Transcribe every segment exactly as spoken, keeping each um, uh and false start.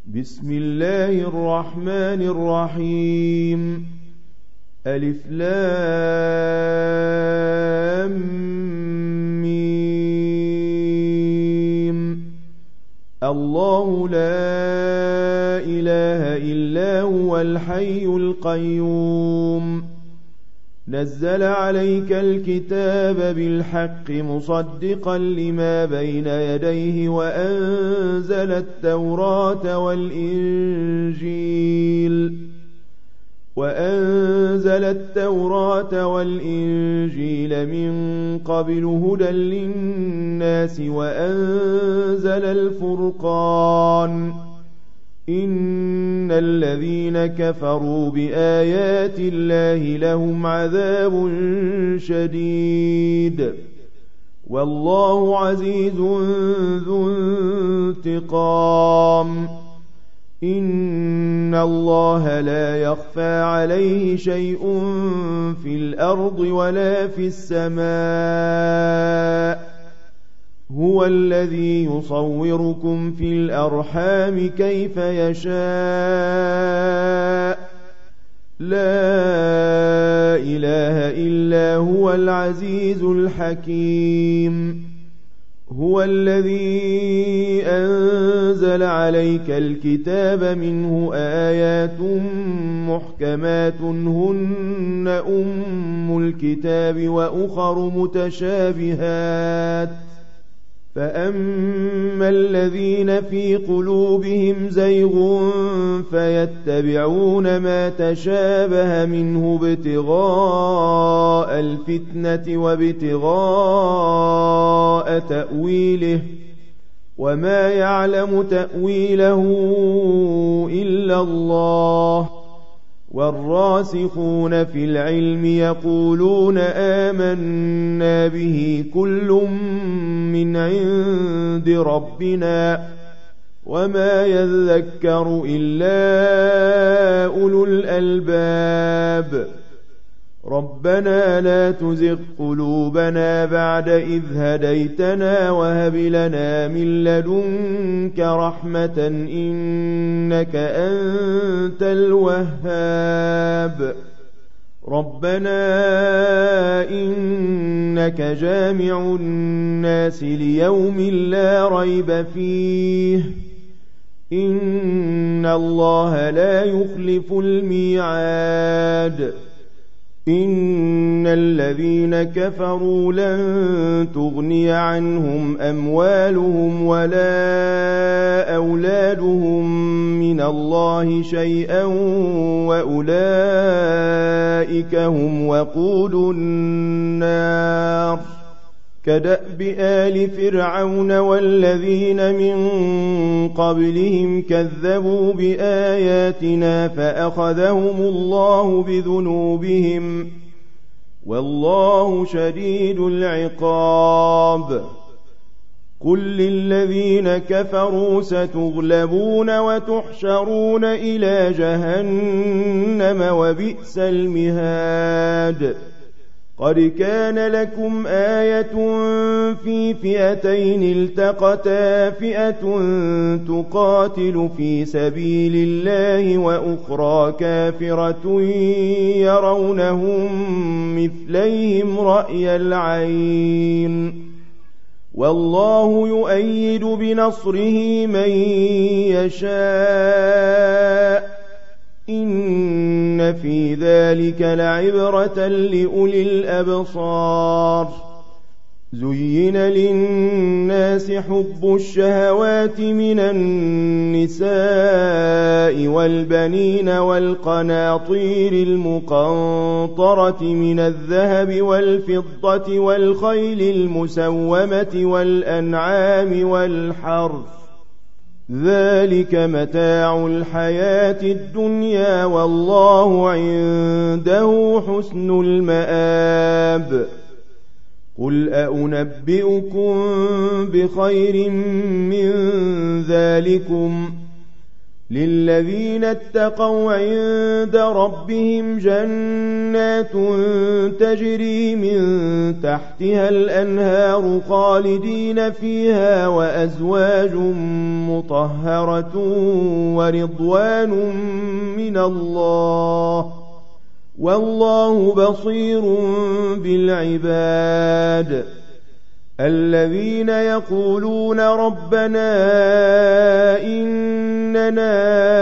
بسم الله الرحمن الرحيم. ألف لام ميم. الله لا إله إلا هو الحي القيوم. نزل عليك الكتاب بالحق مصدقا لما بين يديه وأنزل التوراة والإنجيل وأنزل التوراة والإنجيل من قبل هدى للناس وأنزل الفرقان. إن الذين كفروا بآيات الله لهم عذاب شديد والله عزيز ذو انتقام. إن الله لا يخفى عليه شيء في الأرض ولا في السماء. هو الذي يصوركم في الأرحام كيف يشاء. لا إله إلا هو العزيز الحكيم. هو الذي أنزل عليك الكتاب منه آيات محكمات هن أم الكتاب وأخر متشابهات. فأما الذين في قلوبهم زيغ فيتبعون ما تشابه منه ابتغاء الفتنة وابتغاء تأويله وما يعلم تأويله إلا الله. والراسخون في العلم يقولون آمنا به كل من عند ربنا وما يذكر إلا أولو الألباب. ربنا لا تزغ قلوبنا بعد إذ هديتنا وهب لنا من لدنك رحمة إنك أنت الوهاب. ربنا إنك جامع الناس ليوم لا ريب فيه. إن الله لا يخلف الميعاد. إن الذين كفروا لن تغني عنهم أموالهم ولا أولادهم من الله شيئا وأولئك هم وقود النار. كدأب آل فرعون والذين من قبلهم كذبوا بآياتنا فأخذهم الله بذنوبهم والله شديد العقاب. قل للذين كفروا ستغلبون وتحشرون إلى جهنم وبئس المهاد. قد كان لكم آية في فئتين التقتا فئة تقاتل في سبيل الله وأخرى كافرة يرونهم مثليهم رأي العين والله يؤيد بنصره من يشاء. إن في ذلك لعبرة لأولي الأبصار. زين للناس حب الشهوات من النساء والبنين والقناطير المقنطرة من الذهب والفضة والخيل المسومة والأنعام والحرث. ذلك متاع الحياة الدنيا والله عنده حسن المآب. قل أأنبئكم بخير من ذلكم للذين اتقوا عند ربهم جنات تجري من تحتها الأنهار خالدين فيها وأزواج مطهرة ورضوان من الله والله بصير بالعباد الذين يقولون ربنا إننا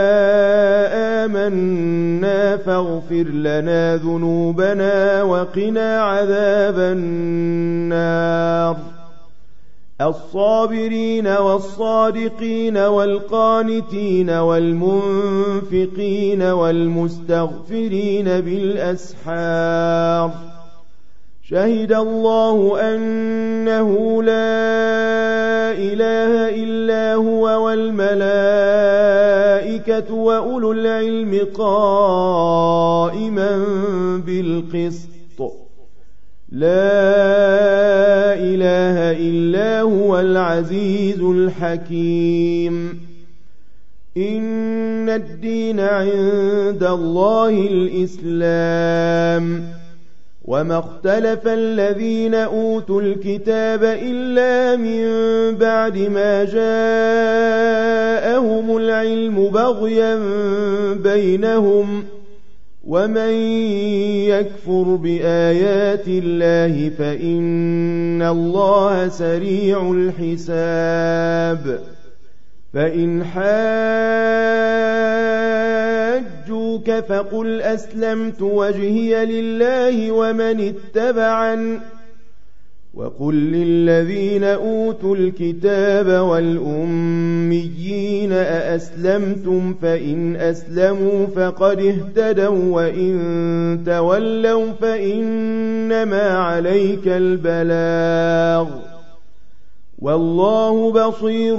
آمنا فاغفر لنا ذنوبنا وقنا عذاب النار الصابرين والصادقين والقانتين والمنفقين والمستغفرين بالأسحار شهد الله أنه لا إله إلا هو والملائكة وأولو العلم قائما بالقسط لا إله إلا هو العزيز الحكيم إن الدين عند الله الإسلام وما اختلف الذين أوتوا الكتاب إلا من بعد ما جاءهم العلم بغيا بينهم ومن يكفر بآيات الله فإن الله سريع الحساب فإن حاجوك فقل أسلمت وجهي لله ومن اتبعن وقل للذين أوتوا الكتاب والأميين أأسلمتم فإن أسلموا فقد اهتدوا وإن تولوا فإنما عليك البلاغ والله بصير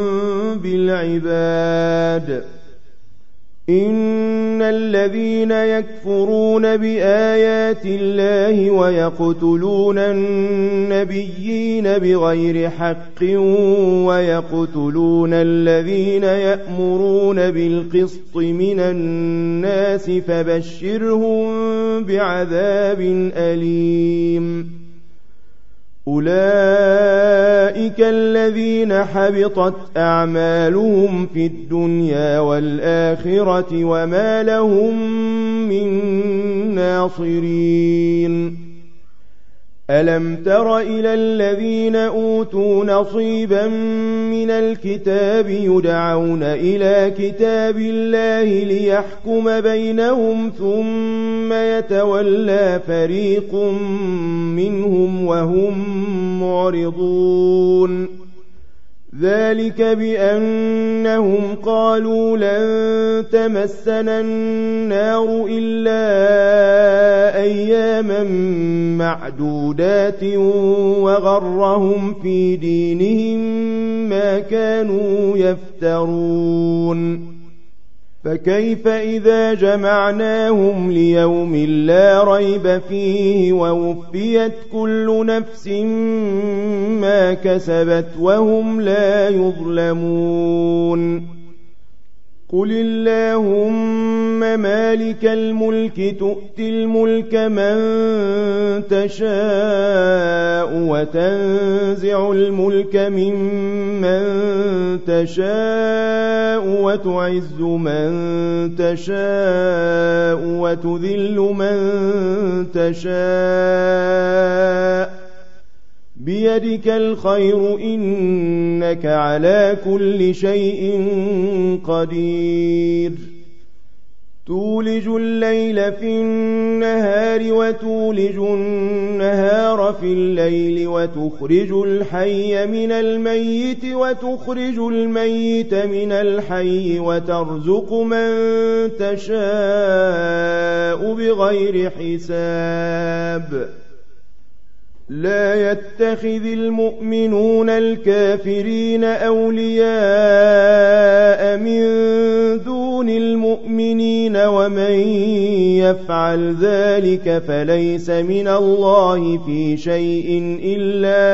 بالعباد إن الذين يكفرون بآيات الله ويقتلون النبيين بغير حق ويقتلون الذين يأمرون بالقسط من الناس فبشرهم بعذاب أليم أولئك الذين حبطت أعمالهم في الدنيا والآخرة وما لهم من ناصرين ألم تر إلى الذين أوتوا نصيبا من الكتاب يدعون إلى كتاب الله ليحكم بينهم ثم يتولى فريق منهم وهم معرضون ذلك بأنهم قالوا لن تمسنا النار إلا أياما معدودات وغرهم في دينهم ما كانوا يفترون فكيف إذا جمعناهم ليوم لا ريب فيه ووفيت كل نفس ما كسبت وهم لا يظلمون قل اللهم مالك الملك تؤتي الملك من تشاء وتنزع الملك ممن تشاء وتعز من تشاء وتذل من تشاء بيدك الخير إنك على كل شيء قدير تولج الليل في النهار وتولج النهار في الليل وتخرج الحي من الميت وتخرج الميت من الحي وترزق من تشاء بغير حساب لا يتخذ المؤمنون الكافرين أولياء من دون المؤمنين ومن يفعل ذلك فليس من الله في شيء إلا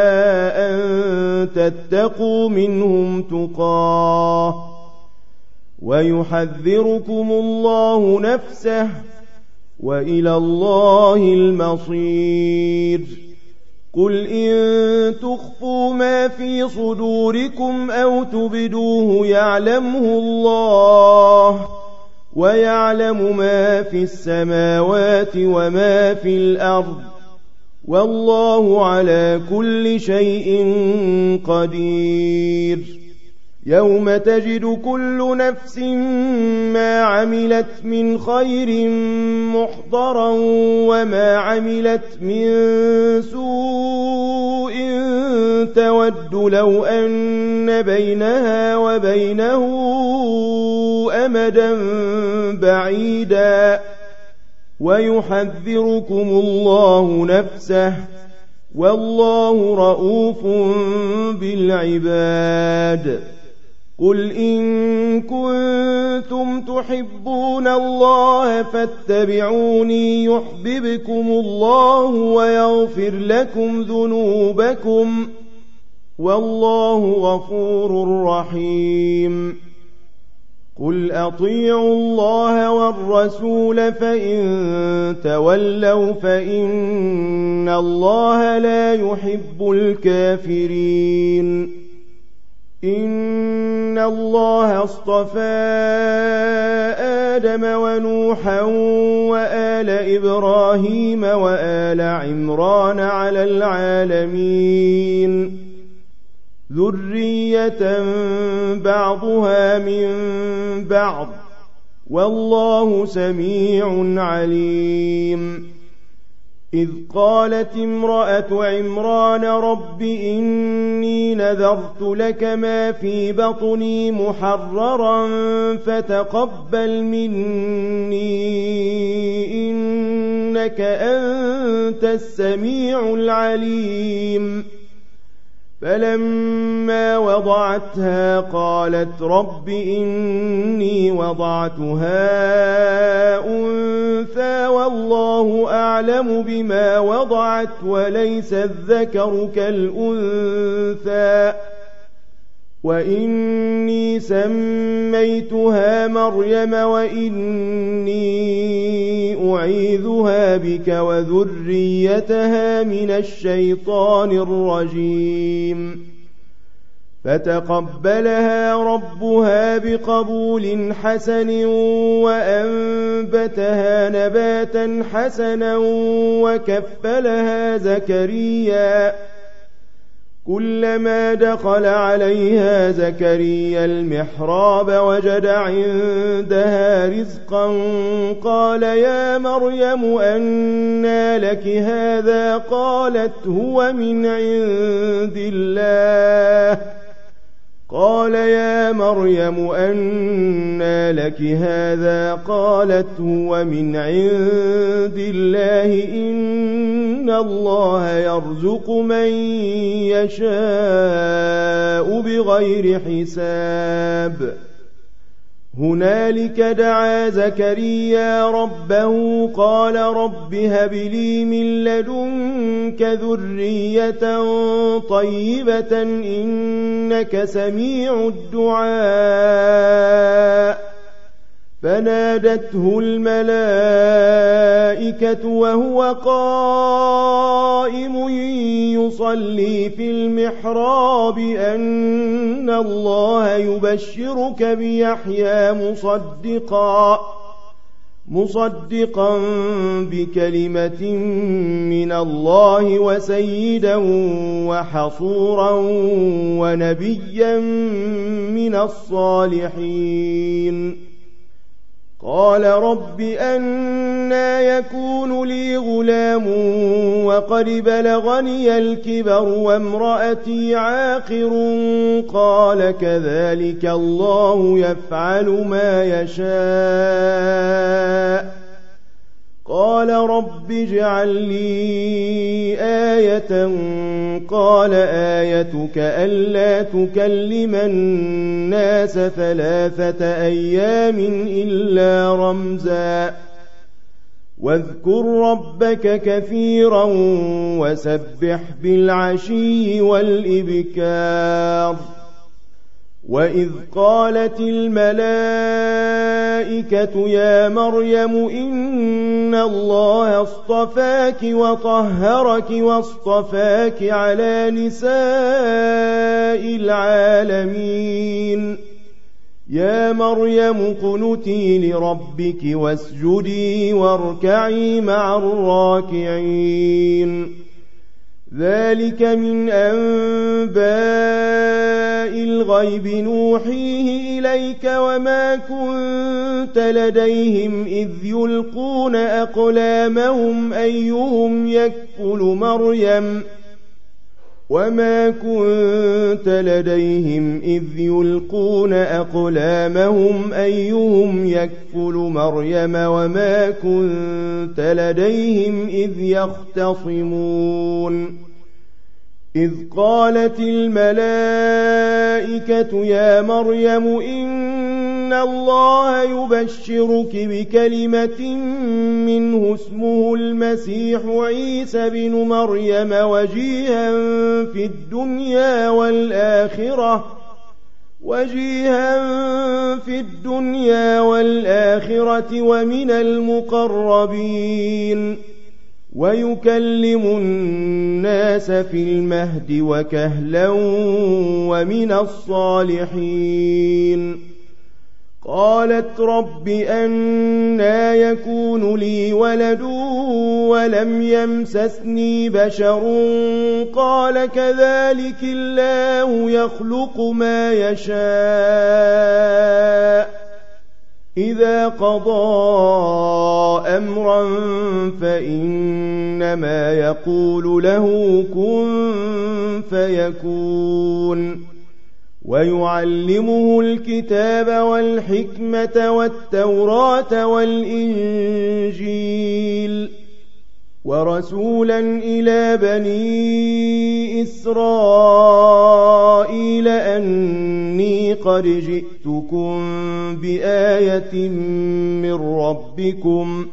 أن تتقوا منهم تقاه ويحذركم الله نفسه وإلى الله المصير. قل إن تخفوا ما في صدوركم أو تبدوه يعلمه الله ويعلم ما في السماوات وما في الأرض والله على كل شيء قدير. يوم تجد كل نفس ما عملت من خير محضرا وما عملت من سوء تود لو أن بينها وبينه أمدا بعيدا ويحذركم الله نفسه والله رؤوف بالعباد. قل إن كنتم تحبون الله فاتبعوني يحببكم الله ويغفر لكم ذنوبكم والله غفور رحيم. قل أطيعوا الله والرسول فإن تولوا فإن الله لا يحب الكافرين. إن الله اصطفى آدم ونوحا وآل إبراهيم وآل عمران على العالمين ذرية بعضها من بعض والله سميع عليم. إذ قالت امرأة عمران رب إني نذرت لك ما في بطني محررا فتقبل مني إنك أنت السميع العليم. فلما وضعتها قالت رب إني وضعتها أنثى والله أعلم بما وضعت وليس الذكر كالأنثى وإني سميتها مريم وإني أعيذها بك وذريتها من الشيطان الرجيم. فتقبلها ربها بقبول حسن وأنبتها نباتا حسنا وكفلها زكريا. كلما دخل عليها زكريا المحراب وجد عندها رزقا قال يا مريم أنى لك هذا قالت هو من عند الله قال يا مريم أنى لك هذا قالت هو من عند الله إن الله يرزق من يشاء بغير حساب. هنالك دعا زكريا ربه قال رب هب لي من لدنك ذرية طيبة إنك سميع الدعاء. فنادته الملائكة وهو قائم يصلي في المحراب أن الله يبشرك بيحيى مصدقا مصدقا بكلمة من الله وسيدا وحصورا ونبيا من الصالحين. قال رب أنى يكون لي غلام وقد بلغني الكبر وامرأتي عاقر قال كذلك الله يفعل ما يشاء. قال رب اجعل لي آية قال آيتك ألا تكلم الناس ثلاثة أيام إلا رمزا واذكر ربك كثيرا وسبح بالعشي والإبكار. وإذ قالت الملائكة يا مريم إن الله اصطفاك وطهرك واصطفاك على نساء العالمين يا مريم اقنتي لربك واسجدي واركعي مع الراكعين ذلك من أنباء الغيب نوحيه إليك وما كنت لديهم إذ يلقون أقلامهم أيهم يكفل مريم وما كنت لديهم إذ يلقون أقلامهم أيهم يكفل مريم وما كنت لديهم إذ يختصمون إذ قالت الملائكة يا مريم إن الله يبشرك بكلمة منه اسمه المسيح عيسى بن مريم وجيها في الدنيا والآخرة وجيها في الدنيا والآخرة ومن المقربين ويكلم الناس في المهد وكهلا ومن الصالحين قالت رب أنى يكون لي ولد ولم يمسسني بشر قال كذلك الله يخلق ما يشاء إذا قضى أمرا فإنما يقول له كن فيكون ويعلمه الكتاب والحكمة والتوراة والإنجيل ورسولا إلى بني إسرائيل أني قد جئتكم بآية من ربكم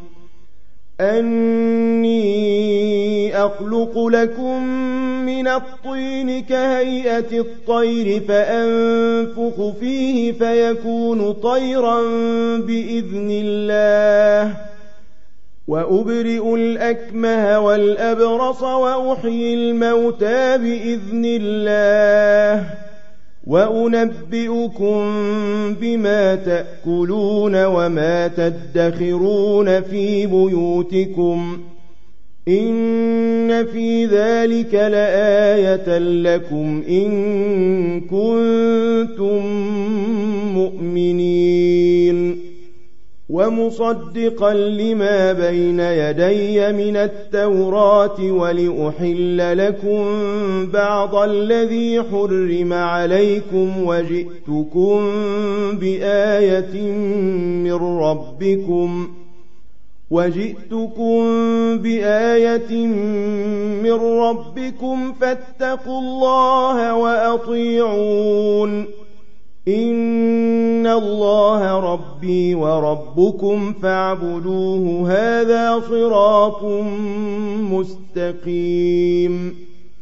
أني أخلق لكم من الطين كهيئة الطير فأنفخ فيه فيكون طيرا بإذن الله وأبرئ الأكمه والأبرص وأحيي الموتى بإذن الله وأنبئكم بما تأكلون وما تدخرون في بيوتكم إن في ذلك لآية لكم إن كنتم مؤمنين ومصدقا لما بين يدي من التوراة ولأحل لكم بعض الذي حرم عليكم وجئتكم بآية من ربكم وجئتكم بآية من ربكم فاتقوا الله وأطيعون إن الله ربي وربكم فاعبدوه هذا صراط مستقيم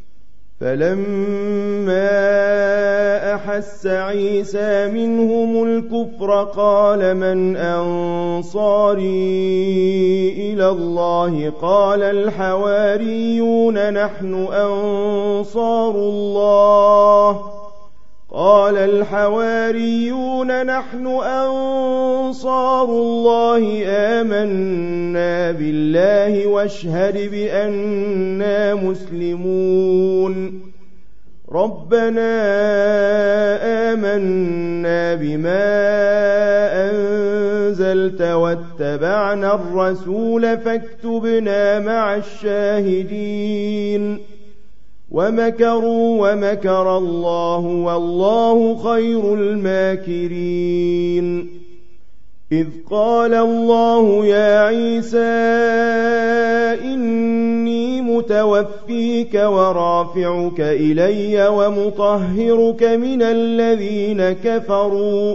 فلما أحس عيسى منهم الكفر قال من أنصاري إلى الله قال الحواريون نحن أنصار الله قال الحواريون نحن أنصار الله آمنا بالله واشهد بأننا مسلمون ربنا آمنا بما أنزلت واتبعنا الرسول فاكتبنا مع الشاهدين ومكروا ومكر الله والله خير الماكرين إذ قال الله يا عيسى إني متوفيك ورافعك إلي ومطهرك من الذين كفروا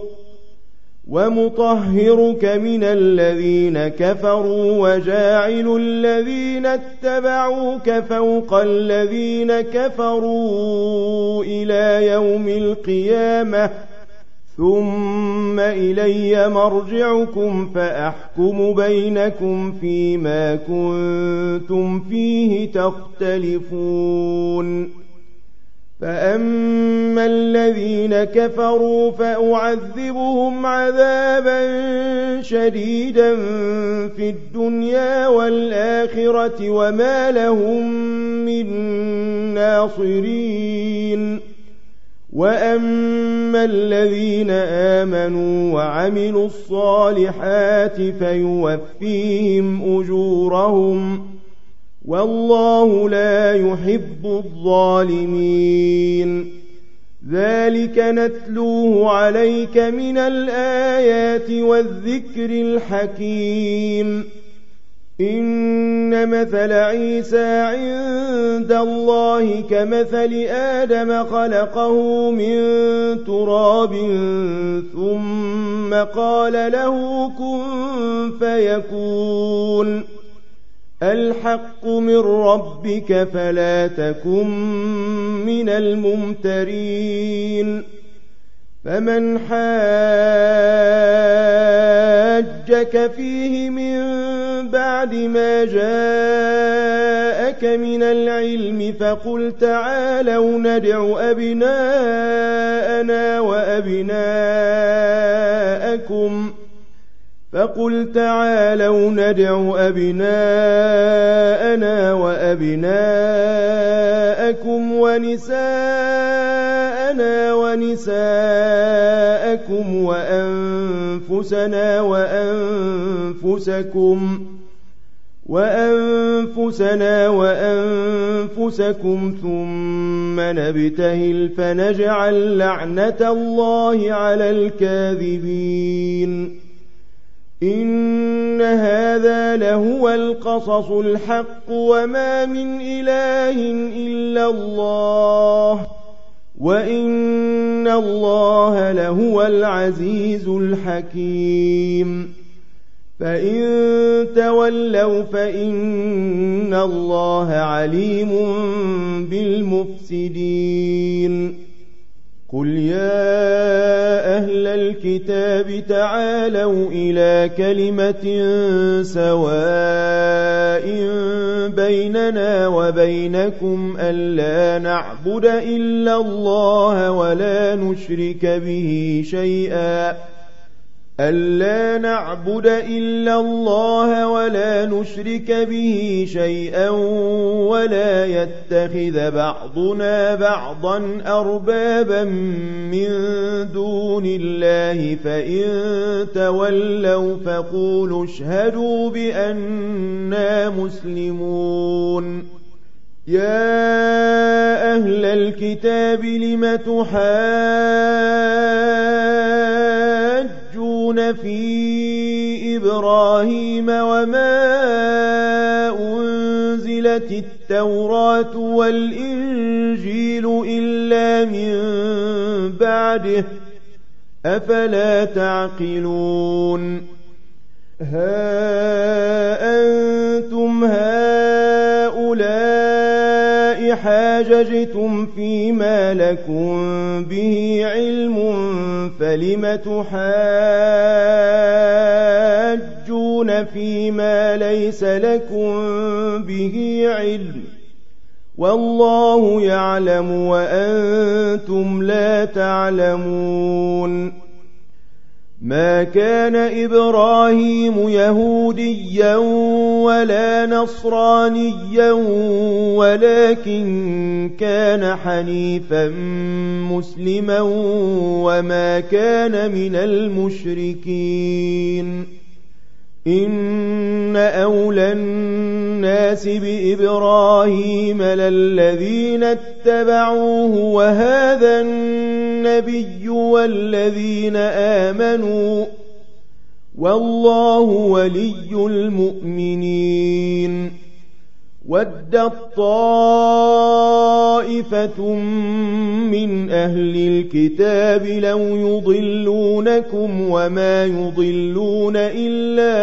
ومطهرك من الذين كفروا وجاعل الذين اتبعوك فوق الذين كفروا إلى يوم القيامة ثم إلي مرجعكم فأحكم بينكم فيما كنتم فيه تختلفون فأما الذين كفروا فأعذبهم عذابا شديدا في الدنيا والآخرة وما لهم من ناصرين وأما الذين آمنوا وعملوا الصالحات فيوفيهم أجورهم والله لا يحب الظالمين ذلك نتلوه عليك من الآيات والذكر الحكيم إن مثل عيسى عند الله كمثل آدم خلقه من تراب ثم قال له كن فيكون الحق من ربك فلا تكن من الممترين فمن حاجك فيه من بعد ما جاءك من العلم فقل تعالوا ندع أبناءنا وأبناءكم فقل تعالوا ندع أبناءنا وأبناءكم ونساءنا ونساءكم وأنفسنا وأنفسكم وأنفسنا وأنفسكم ثم نبتهل فنجعل لعنة الله على الكاذبين إن هذا لهو القصص الحق وما من إله إلا الله وإن الله لهو العزيز الحكيم فإن تولوا فإن الله عليم بالمفسدين قل يا أهل الكتاب تعالوا إلى كلمة سواء بيننا وبينكم ألا نعبد إلا الله ولا نشرك به شيئا ألا نعبد إلا الله ولا نشرك به شيئا ولا يتخذ بعضنا بعضا أربابا من دون الله فإن تولوا فقولوا اشهدوا بأننا مسلمون يا أهل الكتاب لم تحاجون في إبراهيم وما أنزلت التوراة والإنجيل إلا من بعده أفلا تعقلون ها أنتم هؤلاء حاججتم فيما لكم به علم فلم تحاجون فيما ليس لكم به علم والله يعلم وأنتم لا تعلمون ما كان إبراهيم يهوديا ولا نصرانيا ولكن كان حنيفا مسلما وما كان من المشركين إن أولى الناس بإبراهيم للذين اتبعوه وهذا النبي والذين آمنوا والله ولي المؤمنين ودت طائفة من أهل الكتاب لو يضلونكم وما يضلون إلا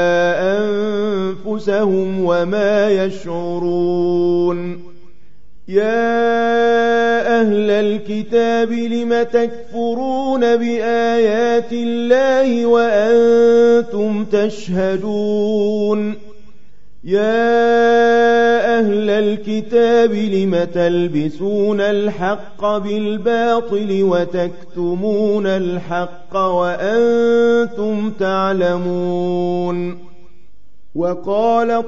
أنفسهم وما يشعرون يا أهل الكتاب لم تكفرون بآيات الله وأنتم تشهدون يا أهل الكتاب لم تلبسون الحق بالباطل وتكتمون الحق وأنتم تعلمون وقالت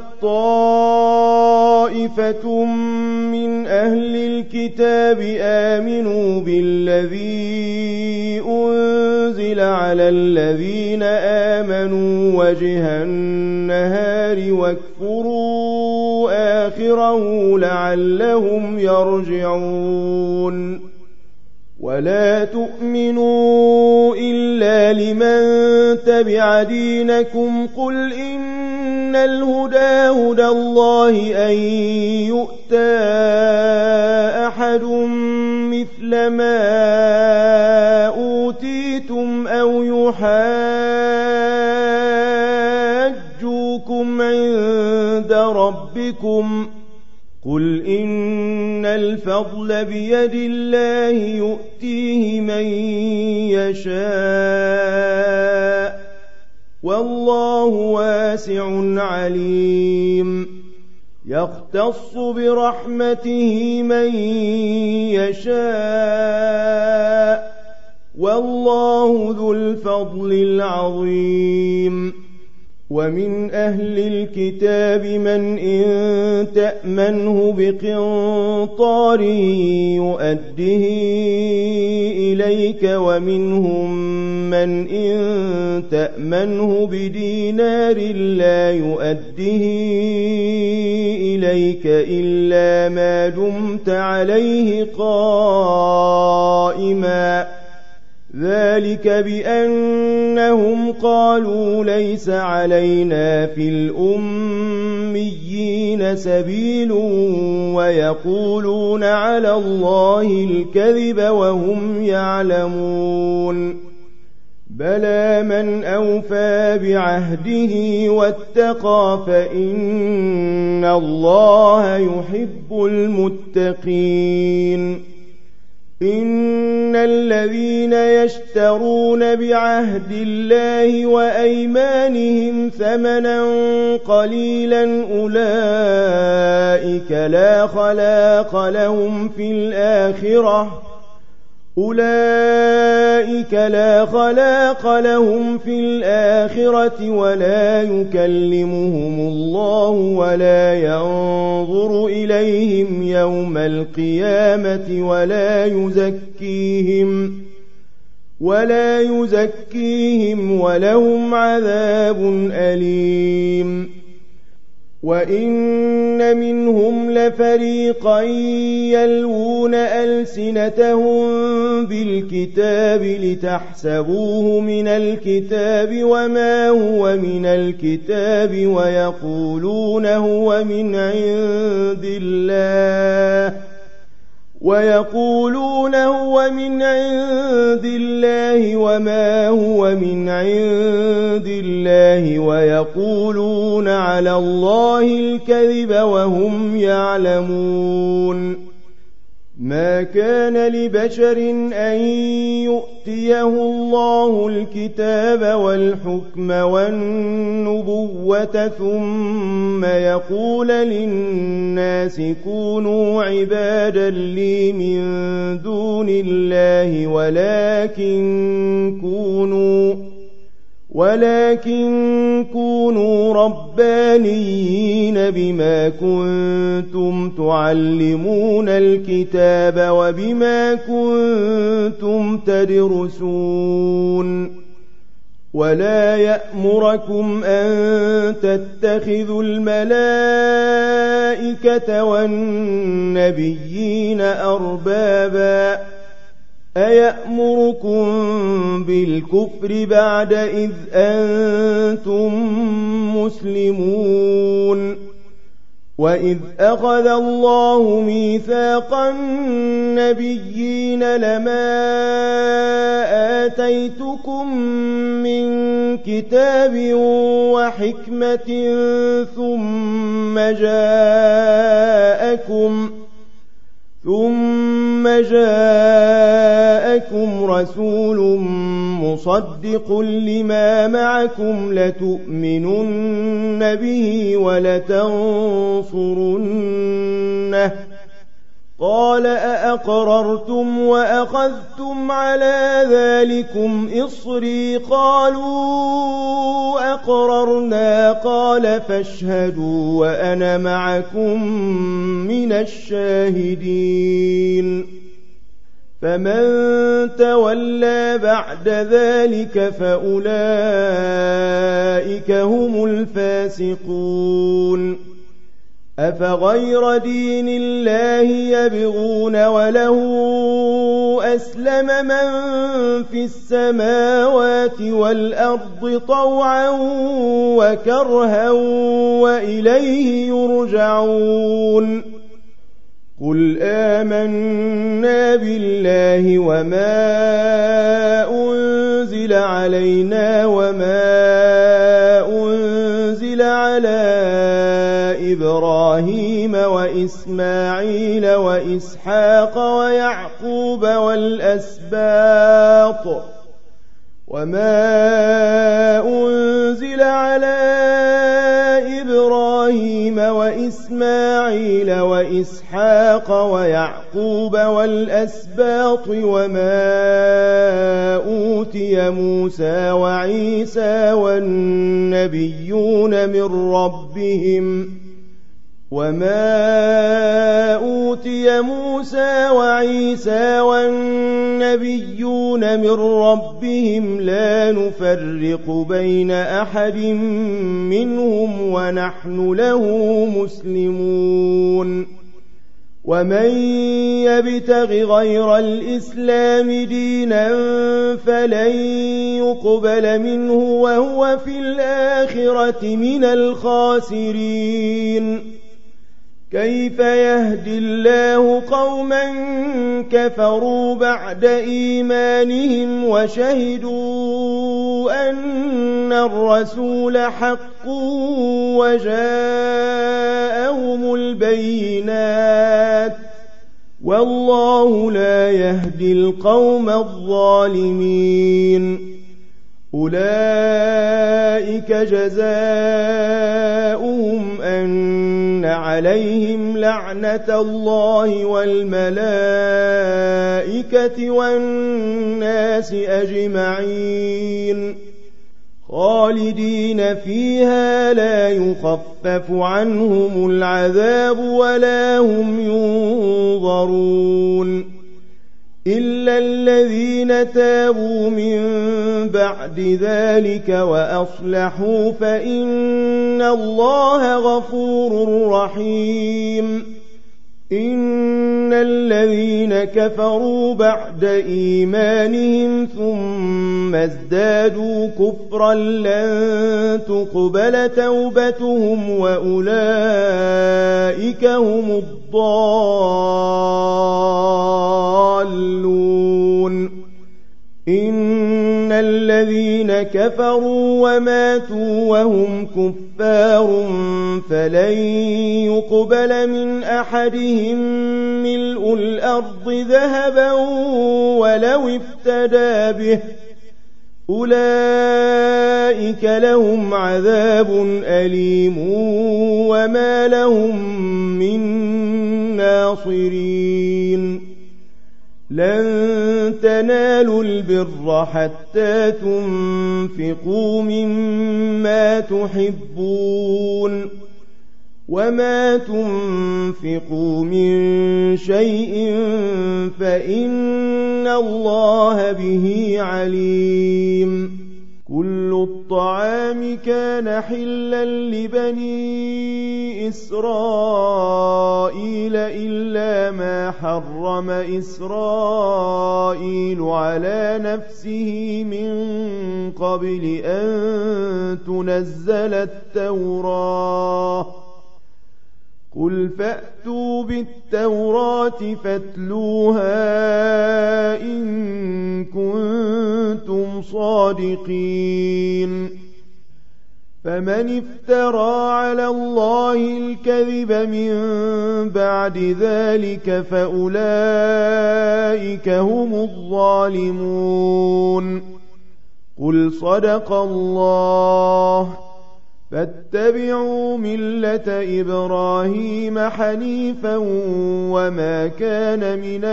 طائفة من أهل الكتاب آمنوا بالذي أنزل على الذين آمنوا وجه النهار واكفروا آخره لعلهم يرجعون ولا تؤمنوا إلا لمن تبع دينكم قل إن الهدى هدى الله أن يؤتى أحد مثل ما أوتيتم أو يحاجوكم عند ربكم قل إن الفضل بيد الله يؤتيه من يشاء والله واسع عليم يختص برحمته من يشاء والله ذو الفضل العظيم ومن أهل الكتاب من إن تأمنه بقنطار يؤده إليك ومنهم من إن تأمنه بدينار لا يؤده إليك إلا ما دمت عليه قائما ذلك بأنهم قالوا ليس علينا في الأميين سبيل ويقولون على الله الكذب وهم يعلمون بلى من أوفى بعهده واتقى فإن الله يحب المتقين إن الذين يشترون بعهد الله وأيمانهم ثمنا قليلا أولئك لا خلاق لهم في الآخرة أولئك لا خلاق لهم في الآخرة ولا يكلمهم الله ولا ينظر إليهم يوم القيامة ولا يزكيهم ولا يزكيهم ولهم عذاب أليم وإن منهم لفريقا يلوون ألسنتهم بالكتاب لتحسبوه من الكتاب وما هو من الكتاب ويقولون هو من عند الله ويقولون هو من عند الله وما هو من عند الله ويقولون على الله الكذب وهم يعلمون ما كان لبشر أن يؤتيه الله الكتاب والحكم والنبوة ثم يقول للناس كونوا عبادا لي من دون الله ولكن كونوا ولكن كونوا ربانيين بما كنتم تعلمون الكتاب وبما كنتم تدرسون ولا يأمركم أن تتخذوا الملائكة والنبيين أربابا أيأمركم بالكفر بعد إذ أنتم مسلمون وإذ أخذ الله ميثاق النبيين لما آتيتكم من كتاب وحكمة ثم جاءكم ثم جاءكم رسول مصدق لما معكم لتؤمنن به ولتنصرنه قال أأقررتم وأخذتم على ذلكم إصري قالوا أقررنا قال فاشهدوا وأنا معكم من الشاهدين فمن تولى بعد ذلك فأولئك هم الفاسقون أفغير دين الله يبغون وله أسلم من في السماوات والأرض طوعا وكرها وإليه يرجعون قل آمنا بالله وما أنزل علينا وما أنزل على إبراهيم وإسماعيل وإسحاق ويعقوب والأسباط وما أنزل على إبراهيم وإسماعيل وإسحاق ويعقوب والأسباط وما أوتي موسى وعيسى والنبيون من ربهم وما أوتي موسى وعيسى والنبيون من ربهم لا نفرق بين أحد منهم ونحن له مسلمون ومن يبتغ غير الإسلام دينا فلن يقبل منه وهو في الآخرة من الخاسرين كيف يهدي الله قوما كفروا بعد إيمانهم وشهدوا أن الرسول حق وجاءهم البينات والله لا يهدي القوم الظالمين أولئك جزاؤهم أن عليهم لعنة الله والملائكة والناس أجمعين خالدين فيها لا يخفف عنهم العذاب ولا هم ينظرون إلا الذين تابوا من بعد ذلك وأصلحوا فإن الله غفور رحيم إن الذين كفروا بعد إيمانهم ثم ازدادوا كفرا لن تقبل توبتهم وأولئك هم الضالون إن الذين كفروا وماتوا وهم كفار فلن يقبل من أحدهم ملء الأرض ذهبا ولو افتدى به أولئك لهم عذاب أليم وما لهم من ناصرين لن تنالوا البر حتى تنفقوا مما تحبون وما تنفقوا من شيء فإن الله به عليم كل الطعام كان حلا لبني إسرائيل إلا ما حرم إسرائيل على نفسه من قبل أن تنزل التوراة قل فأتوا بالتوراة فاتلوها إن كنتم صادقين فمن افترى على الله الكذب من بعد ذلك فأولئك هم الظالمون. قل صدق الله، فاتبعوا ملة إبراهيم حنيفا وما كان من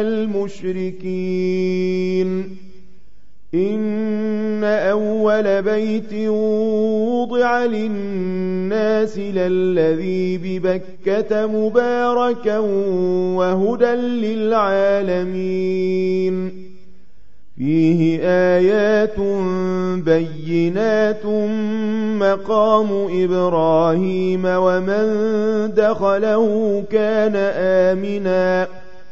المشركين. إن أول بيت وضع للناس للذي ببكة مباركا وهدى للعالمين، فيه آيات بينات مقام إبراهيم ومن دخله كان آمنا،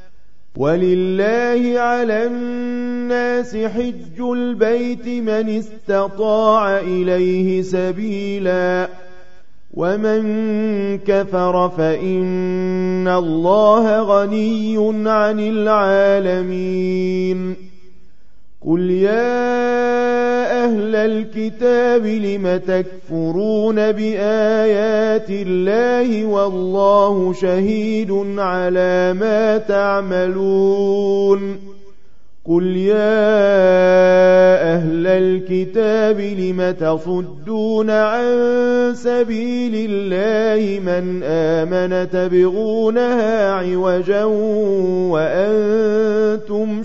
ولله على الناس حج البيت من استطاع إليه سبيلا، ومن كفر فإن الله غني عن العالمين. قل يا أهل الكتاب لم تكفرون بآيات الله والله شهيد على ما تعملون. قل يا أهل الكتاب لم تصدون عن سبيل الله من آمن تبغونها عوجا وأنتم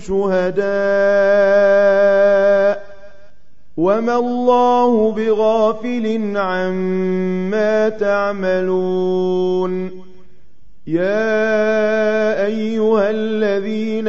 شهداء وما الله بغافل عما تعملون. يا أيها الذين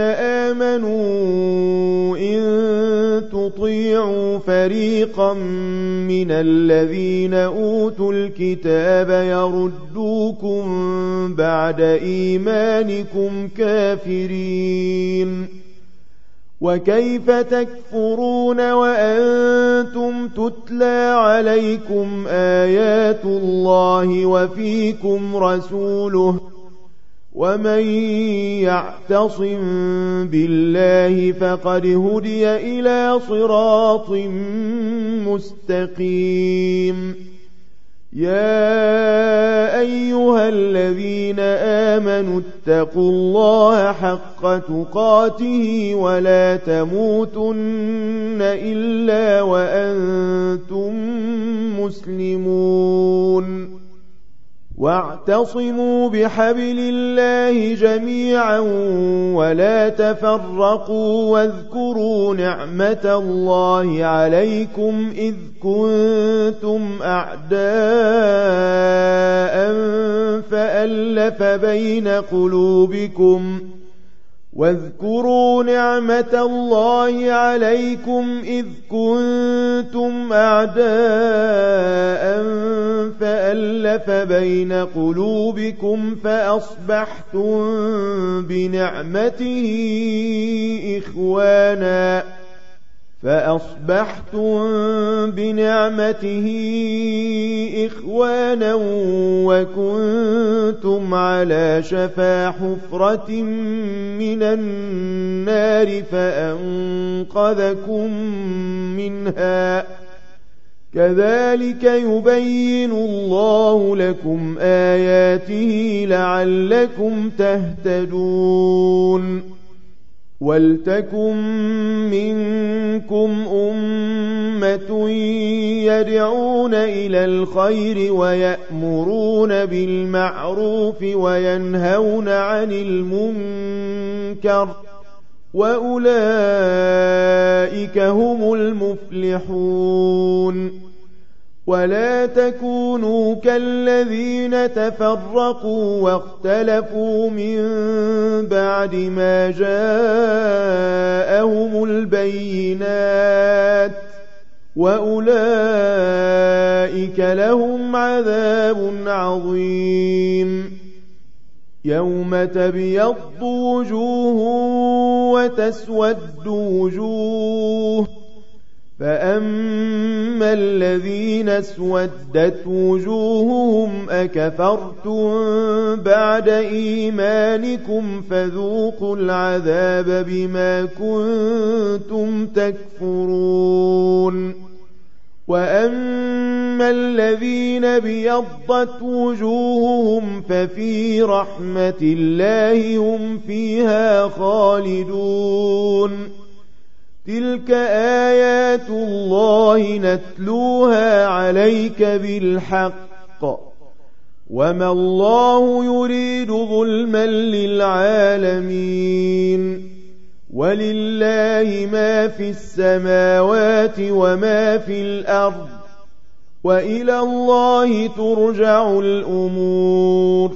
آمنوا إن تطيعوا فريقا من الذين أوتوا الكتاب يردوكم بعد إيمانكم كافرين، وكيف تكفرون وأنتم تتلى عليكم آيات الله وفيكم رسوله، ومن يعتصم بالله فقد هدي إلى صراط مستقيم. يا أيها الذين آمنوا اتقوا الله حق تقاته ولا تموتن إلا وأنتم مسلمون. واعتصموا بحبل الله جميعا ولا تفرقوا، واذكروا نعمة الله عليكم إذ كنتم أعداء فألف بين قلوبكم واذكروا نعمة الله عليكم إذ كنتم أعداء فألف بين قلوبكم فأصبحتم بنعمته إخوانا فأصبحتم بنعمته إخوانا وكنتم على شفا حفرة من النار فأنقذكم منها. كذلك يبين الله لكم آياته لعلكم تهتدون. ولتكن منكم أمة يدعون إلى الخير ويأمرون بالمعروف وينهون عن المنكر وأولئك هم المفلحون. ولا تكونوا كالذين تفرقوا واختلفوا من بعد ما جاءهم البينات وأولئك لهم عذاب عظيم. يوم تبيض وجوه وتسود وجوه، فأما الذين اسودت وجوههم أكفرتم بعد إيمانكم فذوقوا العذاب بما كنتم تكفرون. وأما الذين بيضت وجوههم ففي رحمة الله هم فيها خالدون تلك آيات الله نتلوها عليك بالحق وما الله يريد ظلما للعالمين ولله ما في السماوات وما في الأرض وإلى الله ترجع الأمور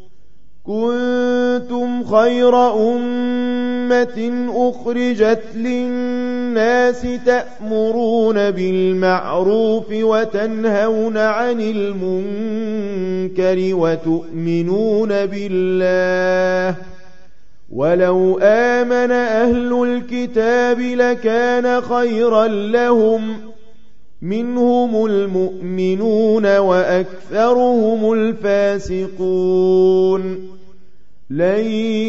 كنتم خير أمة أخرجت للناس تأمرون بالمعروف وتنهون عن المنكر وتؤمنون بالله ولو آمن أهل الكتاب لكان خيرا لهم منهم المؤمنون وأكثرهم الفاسقون لن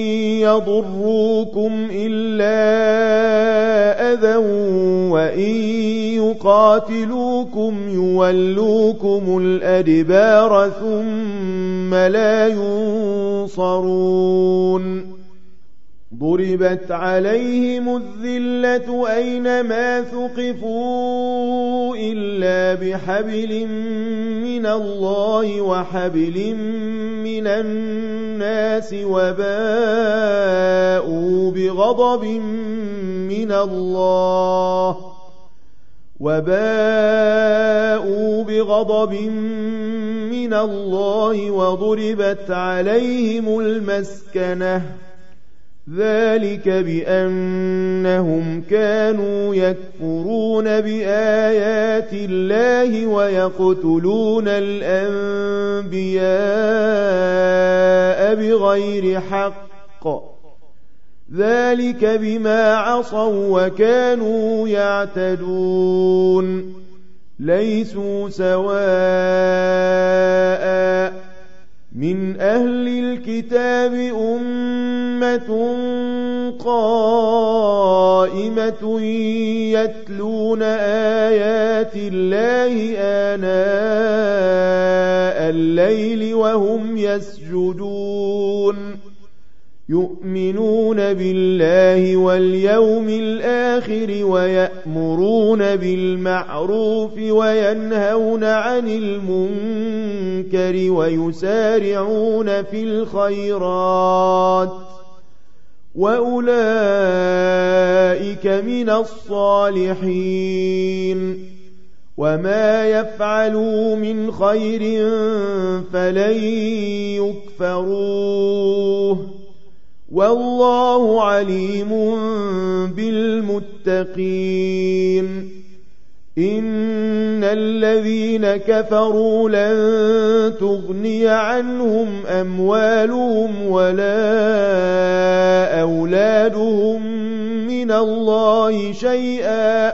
يضروكم إلا أذى وإن يقاتلوكم يولوكم الأدبار ثم لا ينصرون ضربت عليهم الذلة أينما ثقفوا إلا بحبل من الله وحبل من الناس وباءوا بغضب من الله وباءوا بغضب من الله وضربت عليهم المسكنة ذلك بأنهم كانوا يكفرون بآيات الله ويقتلون الأنبياء بغير حق ذلك بما عصوا وكانوا يعتدون ليسوا سواء من أهل الكتاب أمة قائمة يتلون آيات الله آناء الليل وهم يسجدون يؤمنون بالله واليوم الآخر ويأمرون بالمعروف وينهون عن المنكر ويسارعون في الخيرات وأولئك من الصالحين وما يفعلوا من خير فلن يكفروه والله عليم بالمتقين إن الذين كفروا لن تغني عنهم أموالهم ولا أولادهم من الله شيئا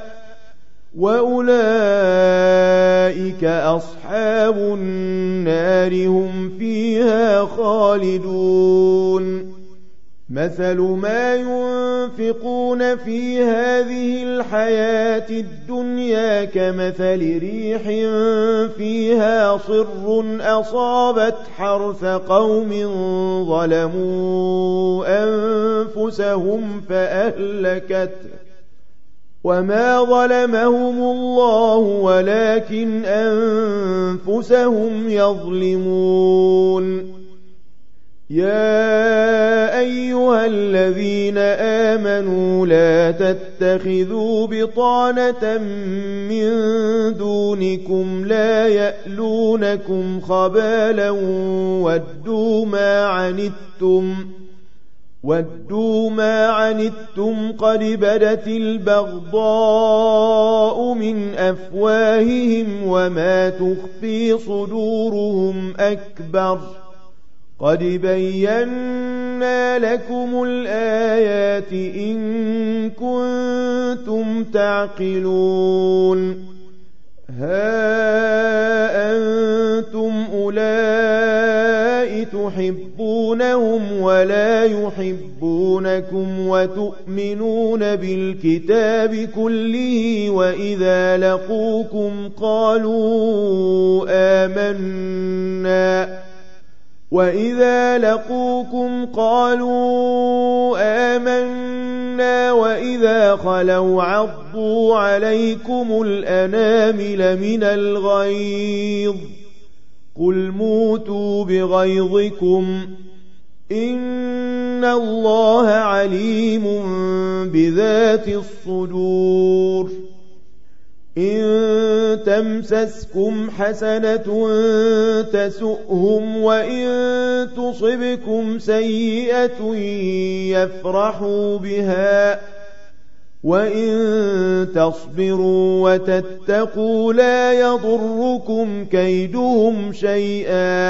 وأولئك أصحاب النار هم فيها خالدون مثل ما ينفقون في هذه الحياة الدنيا كمثل ريح فيها صر أصابت حرث قوم ظلموا أنفسهم فأهلكته وما ظلمهم الله ولكن أنفسهم يظلمون يا أيها الذين آمنوا لا تتخذوا بطانة من دونكم لا يألونكم خبالا ودوا ما عنتم ودوا ما عنتم قد بدت البغضاء من أفواههم وما تخفي صدورهم أكبر قد بينا لكم الآيات إن كنتم تعقلون ها أنتم أولئك تحبونهم ولا يحبونكم يحبونكم وتؤمنون بالكتاب كله وإذا لقوكم قالوا آمنا وإذا لقوكم قالوا آمنا وإذا خلوا عضوا عليكم الأنامل من الغيظ قل موتوا بغيظكم إن الله عليم بذات الصدور إن تمسسكم حسنة تسؤهم وإن تصبكم سيئة يفرحوا بها وإن تصبروا وتتقوا لا يضركم كيدهم شيئا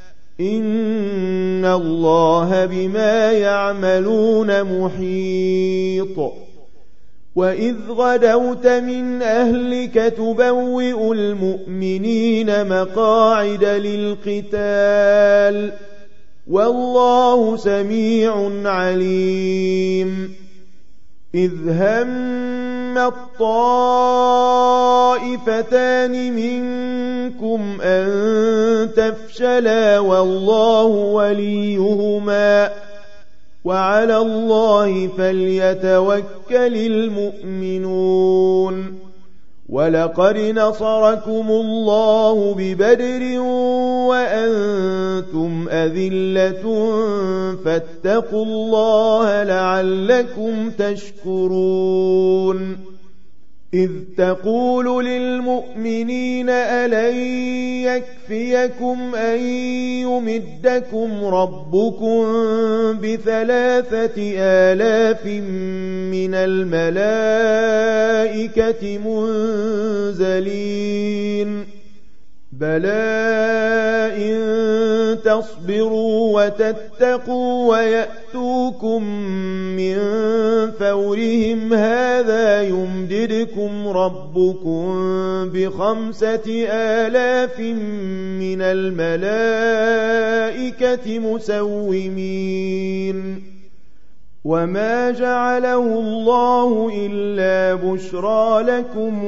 إن الله بما يعملون محيط وإذ غدوت من أهلك تبوئ المؤمنين مقاعد للقتال والله سميع عليم إذ هم الطائفتان منكم أن تفشلا والله وليهما وعلى الله فليتوكل المؤمنون ولقد نصركم الله ببدر وأنتم أذلة فاتقوا الله لعلكم تشكرون إذ تقول للمؤمنين ألن يكفيكم أن يمدكم ربكم بثلاثة آلاف من الملائكة منزلين بلى إن تصبروا وتتقوا ويأتوكم من فورهم هذا يمددكم ربكم بخمسة آلاف من الملائكة مسومين وما جعله الله إلا بشرى لكم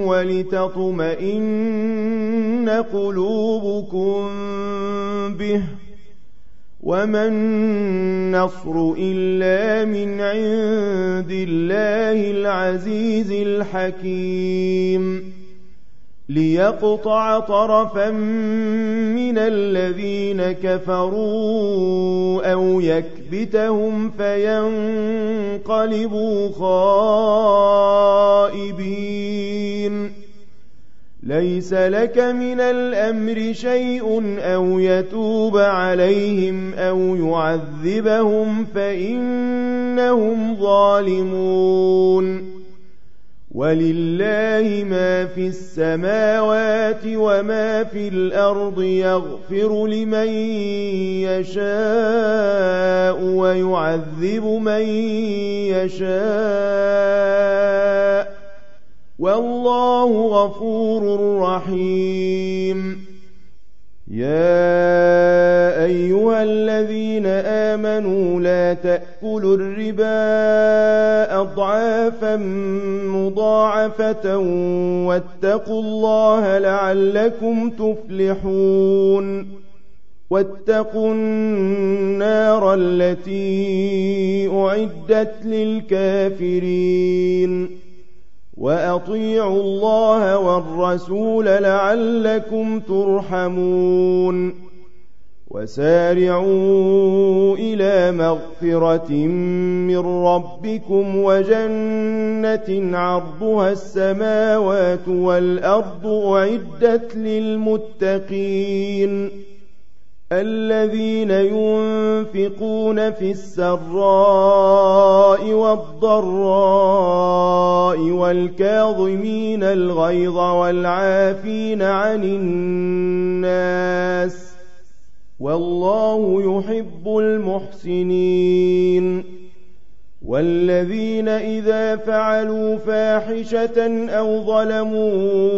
ولتطمئن قلوبكم به وما النصر إلا من عند الله العزيز الحكيم ليقطع طرفا من الذين كفروا أو يكبتهم فينقلبوا خائبين ليس لك من الأمر شيء أو يتوب عليهم أو يعذبهم فإنهم ظالمون ولله ما في السماوات وما في الأرض يغفر لمن يشاء ويعذب من يشاء والله غفور رحيم يا أيها الذين آمنوا لا تأكلوا الربا أضعافا مضاعفة واتقوا الله لعلكم تفلحون واتقوا النار التي أعدت للكافرين وأطيعوا الله والرسول لعلكم ترحمون وسارعوا إلى مغفرة من ربكم وجنة عرضها السماوات والأرض أعدت للمتقين الذين ينفقون في السراء والضراء والكاظمين الغيظ والعافين عن الناس والله يحب المحسنين والذين إذا فعلوا فاحشة أو ظلموا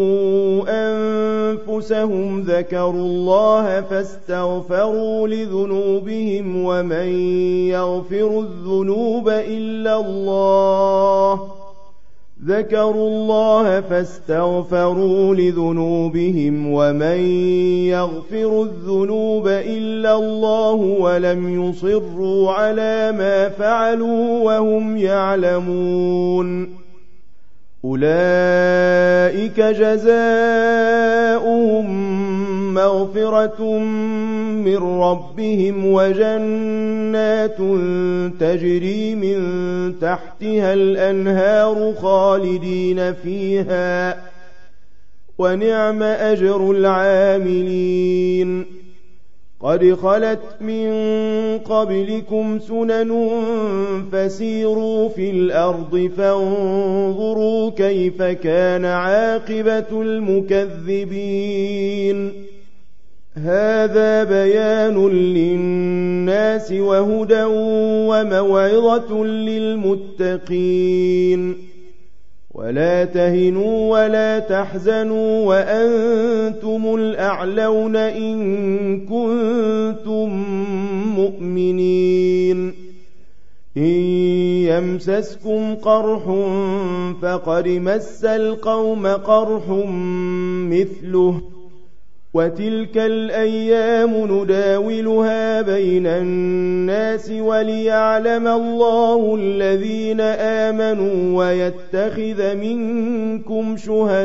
أنفسهم ذكروا الله فاستغفروا لذنوبهم ومن يغفر الذنوب إلا الله ذكروا الله فاستغفروا لذنوبهم ومن يغفر الذنوب إلا الله ولم يصروا على ما فعلوا وهم يعلمون أولئك جزاؤهم مغفرة من ربهم وجنات تجري من تحتها الأنهار خالدين فيها ونعم أجر العاملين قد خلت من قبلكم سنن فسيروا في الأرض فانظروا كيف كان عاقبة المكذبين هذا بيان للناس وهدى وموعظة للمتقين ولا تهنوا ولا تحزنوا وأنتم الأعلون إن كنتم مؤمنين إن يمسسكم قرح فقد مس القوم قرح مثله وتلك الأيام نداولها بين الناس وليعلم الله الذين آمنوا ويتخذ منكم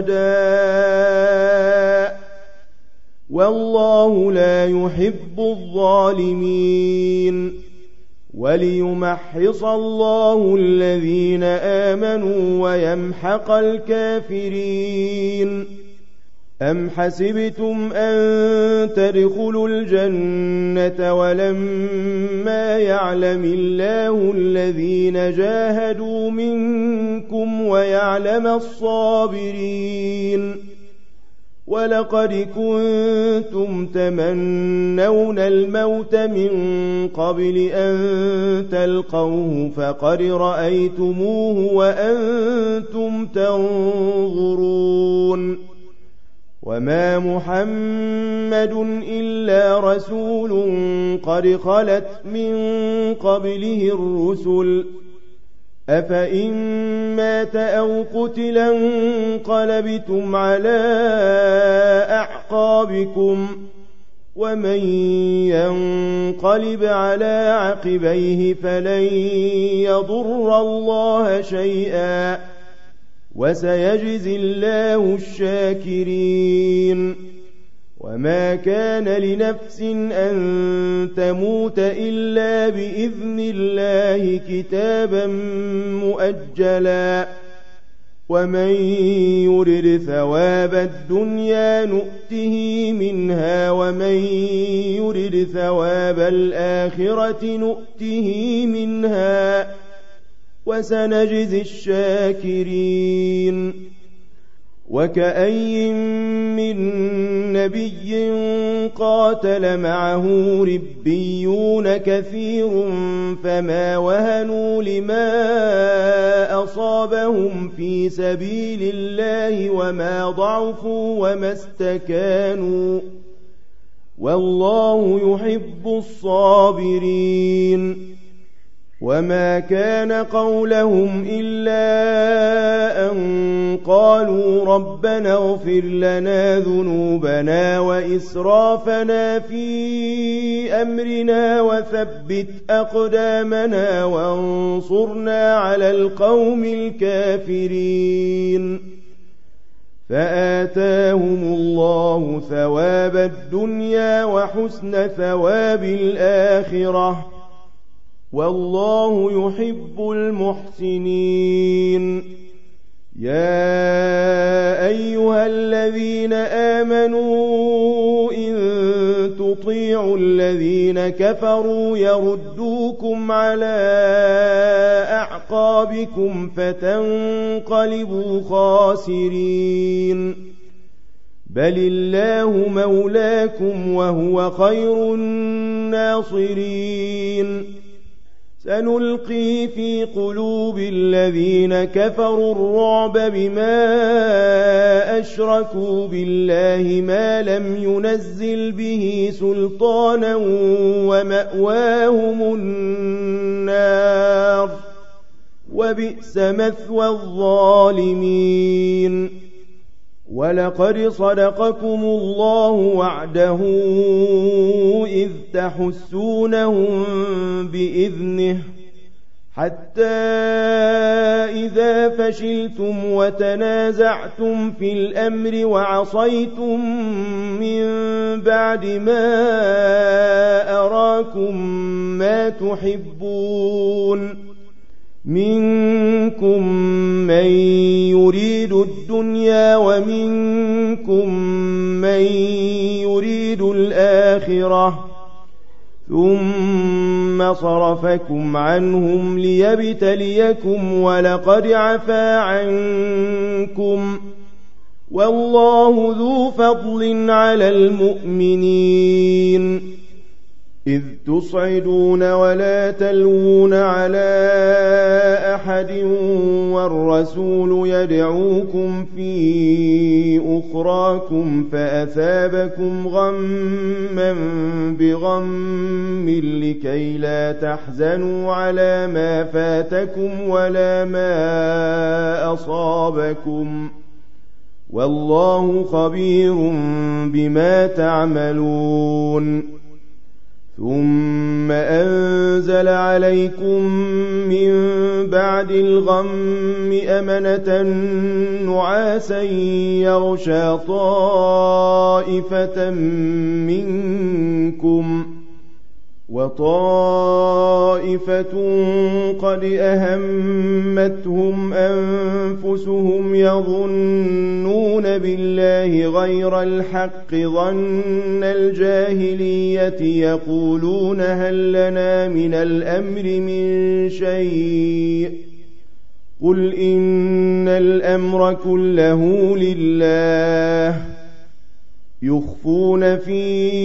شهداء والله لا يحب الظالمين وليمحص الله الذين آمنوا ويمحق الكافرين أم حسبتم أن تدخلوا الجنة ولما يعلم الله الذين جاهدوا منكم ويعلم الصابرين ولقد كنتم تمنون الموت من قبل أن تلقوه فقد رأيتموه وأنتم تنظرون وما محمد إلا رسول قد خلت من قبله الرسل أفإن مات أو قتل انقلبتم على أعقابكم ومن ينقلب على عقبيه فلن يضر الله شيئا وسيجزي الله الشاكرين وما كان لنفس أن تموت إلا بإذن الله كتابا مؤجلا ومن يرد ثواب الدنيا نؤته منها ومن يرد ثواب الآخرة نؤته منها وسنجزي الشاكرين وكأي من نبي قاتل معه ربيون كثير فما وهنوا لما أصابهم في سبيل الله وما ضعفوا وما استكانوا والله يحب الصابرين وما كان قولهم إلا أن قالوا ربنا اغفر لنا ذنوبنا وإسرافنا في أمرنا وثبت أقدامنا وانصرنا على القوم الكافرين فآتاهم الله ثواب الدنيا وحسن ثواب الآخرة والله يحب المحسنين يا أيها الذين آمنوا إن تطيعوا الذين كفروا يردوكم على أعقابكم فتنقلبوا خاسرين بل الله مولاكم وهو خير الناصرين سنلقي في قلوب الذين كفروا الرعب بما أشركوا بالله ما لم ينزل به سلطانا ومأواهم النار وبئس مثوى الظالمين ولقد صدقكم الله وعده إذ تحسونهم بإذنه حتى إذا فشلتم وتنازعتم في الأمر وعصيتم من بعد ما أراكم ما تحبون منكم من يريد الدنيا ومنكم من يريد الآخرة ثم صرفكم عنهم ليبتليكم ولقد عفا عنكم والله ذو فضل على المؤمنين إذ تصعدون ولا تلوون على أحد والرسول يدعوكم في أخراكم فأثابكم غما بغم لكي لا تحزنوا على ما فاتكم ولا ما أصابكم والله خبير بما تعملون ثم أنزل عليكم من بعد الغم أمنة نعاسا يغشى طائفة منكم وطائفة قد أهمتهم أنفسهم يظنون بالله غير الحق ظن الجاهلية يقولون هل لنا من الأمر من شيء قل إن الأمر كله لله يخفون في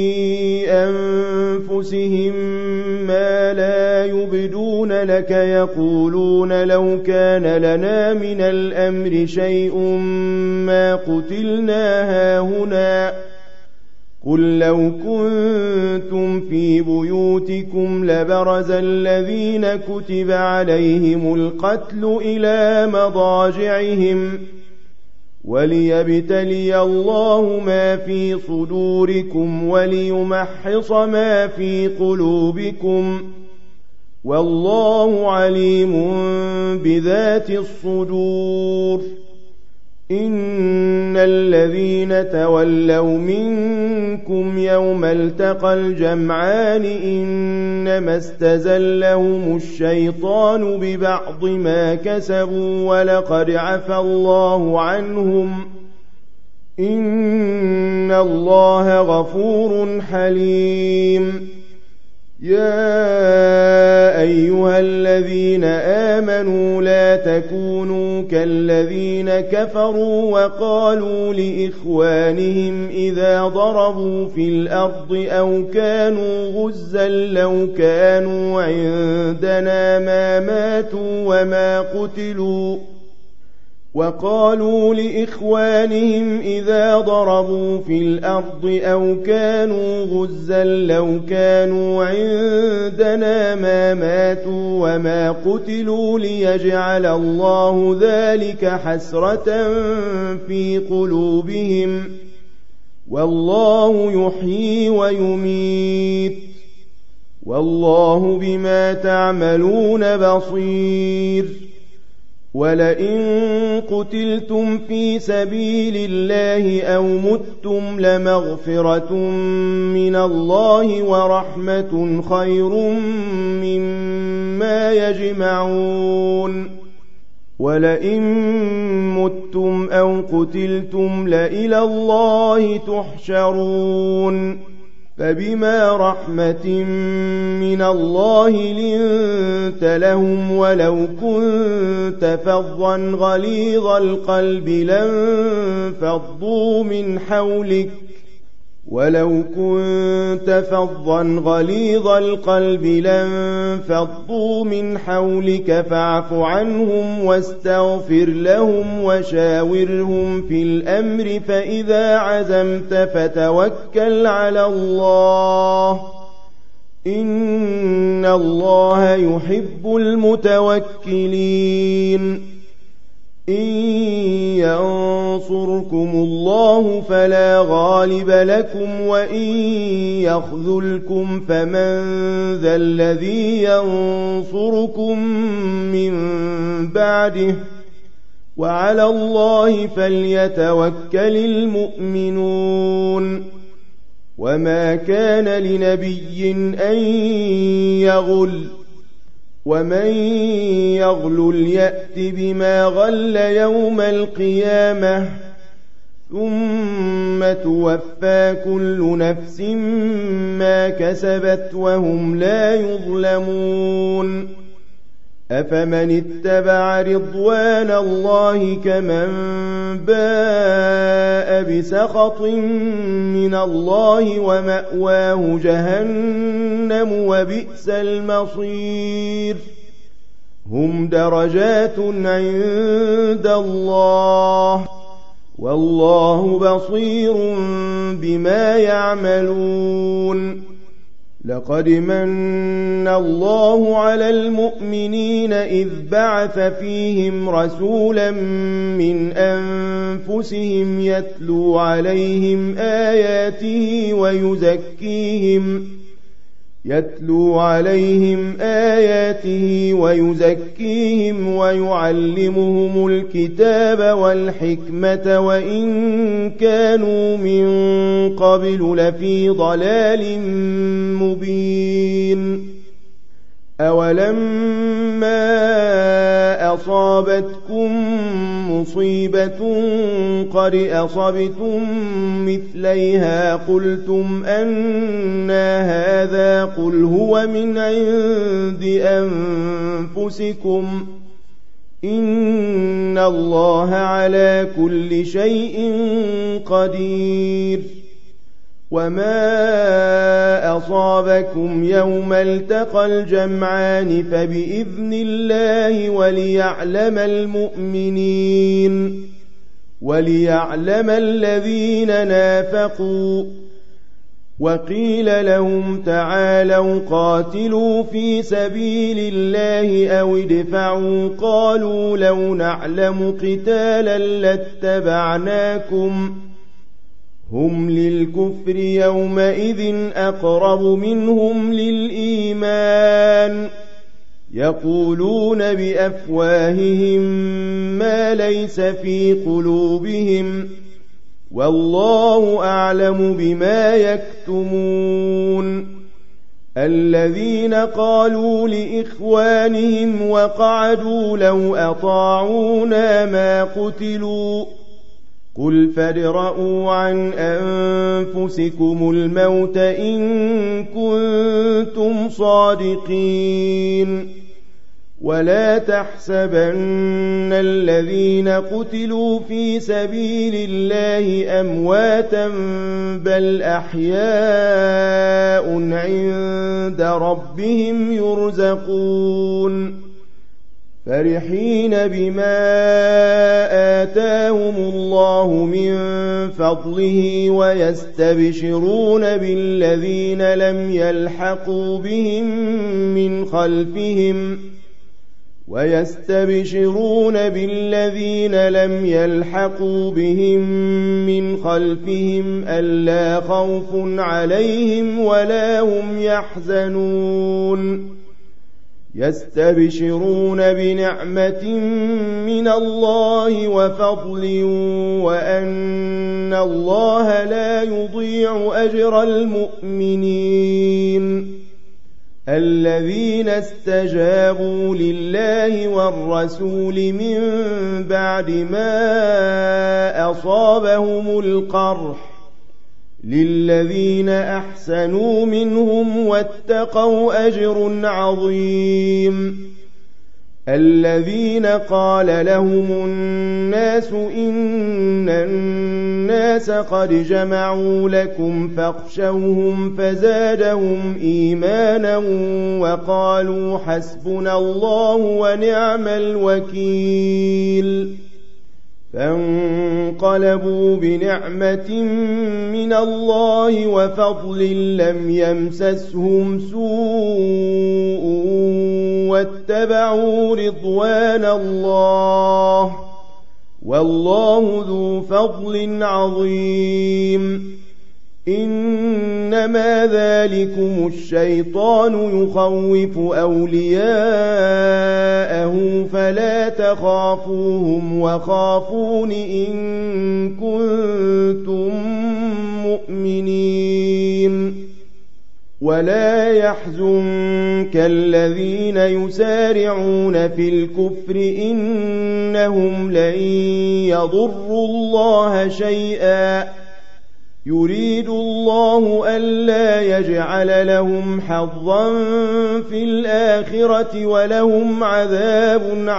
أنفسهم ما لا يبدون لك يقولون لو كان لنا من الأمر شيء ما قتلنا هاهنا قل لو كنتم في بيوتكم لبرز الذين كتب عليهم القتل إلى مضاجعهم وليبتلي الله ما في صدوركم وليمحص ما في قلوبكم والله عليم بذات الصدور إن الذين تولوا منكم يوم التقى الجمعان إنما استزلهم الشيطان ببعض ما كسبوا ولقد عفا الله عنهم إن الله غفور حليم يا أيها الذين آمنوا لا تكونوا كالذين كفروا وقالوا لإخوانهم إذا ضربوا في الأرض أو كانوا غزا لو كانوا عندنا ما ماتوا وما قتلوا وقالوا لإخوانهم إذا ضربوا في الأرض أو كانوا غزا لو كانوا عندنا ما ماتوا وما قتلوا ليجعل الله ذلك حسرة في قلوبهم والله يحيي ويميت والله بما تعملون بصير ولئن قتلتم في سبيل الله أو متم لمغفرة من الله ورحمة خير مما يجمعون ولئن متم أو قتلتم لإلى الله تحشرون فبما رحمة من الله لنت لهم ولو كنت فظا غليظ القلب لانفضوا من حولك ولو كنت فظا غليظ القلب لانفضوا من حولك فاعف عنهم واستغفر لهم وشاورهم في الأمر فإذا عزمت فتوكل على الله إن الله يحب المتوكلين إن ينصركم الله فلا غالب لكم وإن يخذلكم فمن ذا الذي ينصركم من بعده وعلى الله فليتوكل المؤمنون وما كان لنبي أن يغل ومن يغلل يأت بما غل يوم القيامة ثم توفى كل نفس ما كسبت وهم لا يظلمون أفمن اتبع رضوان الله كمن باء بسخط من الله ومأواه جهنم وبئس المصير هم درجات عند الله والله بصير بما يعملون لقد من الله على المؤمنين إذ بعث فيهم رسولا من أنفسهم يتلو عليهم آياته ويزكيهم يتلو عليهم آياته ويزكيهم ويعلمهم الكتاب والحكمة وإن كانوا من قبل لفي ضلال مبين أولما أصابتكم مصيبة قد أصبتم مثليها قلتم أنى هذا قل هو من عند أنفسكم إن الله على كل شيء قدير وما أصابكم يوم التقى الجمعان فبإذن الله وليعلم المؤمنين وليعلم الذين نافقوا وقيل لهم تعالوا قاتلوا في سبيل الله أو ادفعوا قالوا لو نعلم قتالا لاتبعناكم هم للكفر يومئذ أقرب منهم للإيمان يقولون بأفواههم ما ليس في قلوبهم والله أعلم بما يكتمون الذين قالوا لإخوانهم وقعدوا لو أطاعونا ما قتلوا قل فادرءوا عن أنفسكم الموت إن كنتم صادقين ولا تحسبن الذين قتلوا في سبيل الله أمواتا بل أحياء عند ربهم يرزقون فرحين بما آتاهم الله من فضله ويستبشرون بالذين لم يلحقوا بهم من خلفهم ويستبشرون بالذين لم يلحقوا بهم من خلفهم ألا خوف عليهم ولا هم يحزنون يستبشرون بنعمة من الله وفضل وأن الله لا يضيع أجر المؤمنين الذين استجابوا لله والرسول من بعد ما أصابهم القرح للذين أحسنوا منهم واتقوا أجر عظيم الذين قال لهم الناس إن الناس قد جمعوا لكم فاخشوهم فزادهم إيمانا وقالوا حسبنا الله ونعم الوكيل فانقلبوا بنعمة من الله وفضل لم يمسسهم سوء واتبعوا رضوان الله والله ذو فضل عظيم إنما ذلكم الشيطان يخوف أولياءه فلا تخافوهم وخافون إن كنتم مؤمنين ولا يحزنك الذين يسارعون في الكفر إنهم لن يضروا الله شيئا يريد الله ألا يجعل لهم حظا في الآخرة ولهم عذاب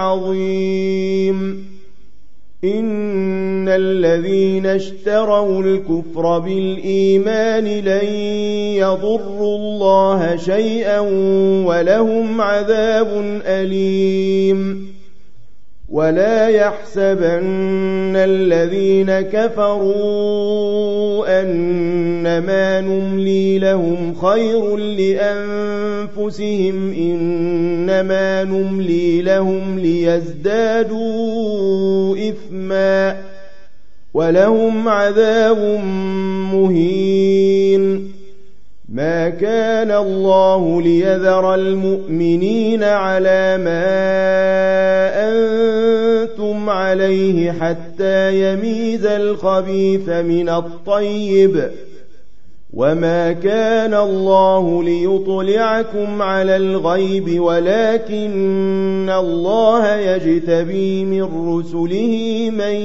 عظيم إن الذين اشتروا الكفر بالإيمان لن يضروا الله شيئا ولهم عذاب أليم ولا يحسبن الذين كفروا أنما نملي لهم خير لأنفسهم إنما نملي لهم ليزدادوا إثما ولهم عذاب مهين ما كان الله ليذر المؤمنين على ما أنتم عليه حتى يميز الخبيث من الطيب وما كان الله ليطلعكم على الغيب ولكن الله يجتبي من رسله من